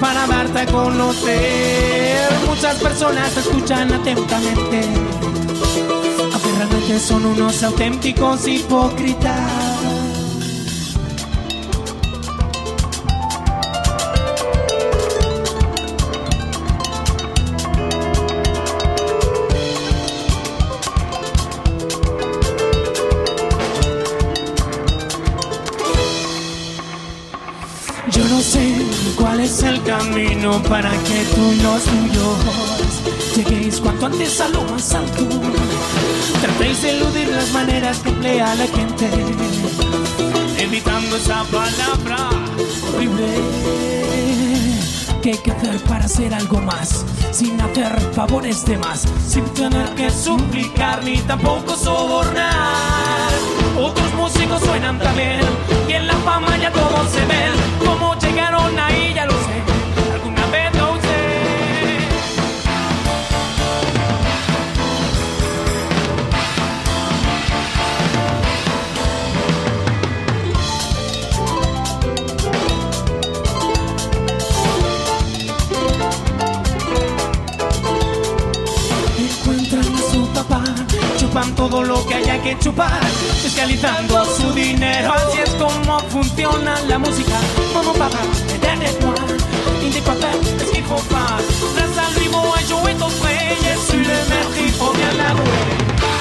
para darte a conocer. Muchas personas te escuchan atentamente, aunque realmente son unos auténticos hipócritas. Yo no sé cuál es el camino para que tú y los tuyos lleguéis cuanto antes a lo más alto. Tratéis de eludir las maneras que emplea la gente, evitando esa palabra horrible. ¿Qué hay que hacer para hacer algo más? Sin hacer favores de más, sin tener que suplicar ni tampoco sobornar. Otros músicos suenan también y en la fama ya todos se ven. Cómo llegaron ahí ya lo sé, alguna vez lo sé. Encuentran a su papá, chupan todo lo que haya que chupar, fiscalizando su dinero. Así es como funciona la música. Mon papa, éternellement, il n'est pas fait ce qu'il faut pas. Grâce à lui, moi, jouer ton frère, je suis le maître, il faut bien l'avouer.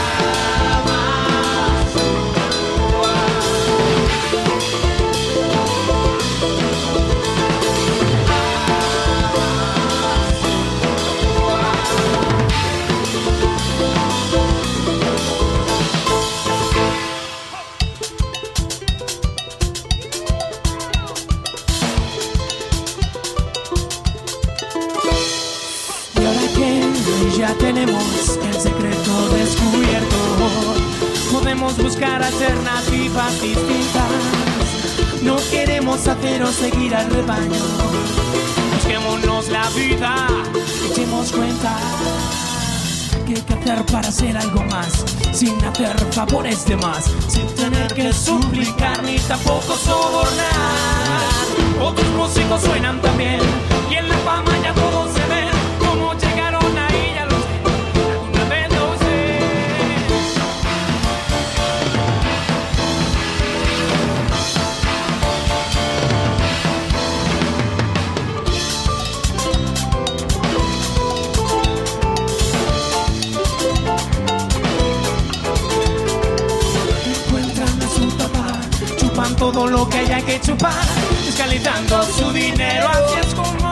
Ya tenemos el secreto descubierto, podemos buscar alternativas distintas. No queremos hacer o seguir al rebaño, busquémonos la vida, echemos cuenta. ¿Qué hay que hacer para hacer algo más? Sin hacer favores de más, sin tener que suplicar ni tampoco sobornar. Otros músicos suenan también y en la fama ya todos se ven. Cómo llegaron ahí ya lo sé, alguna vez lo sé. Encuentran a su papá, chupan todo lo que haya que chupar, fiscalizando su dinero. Así es como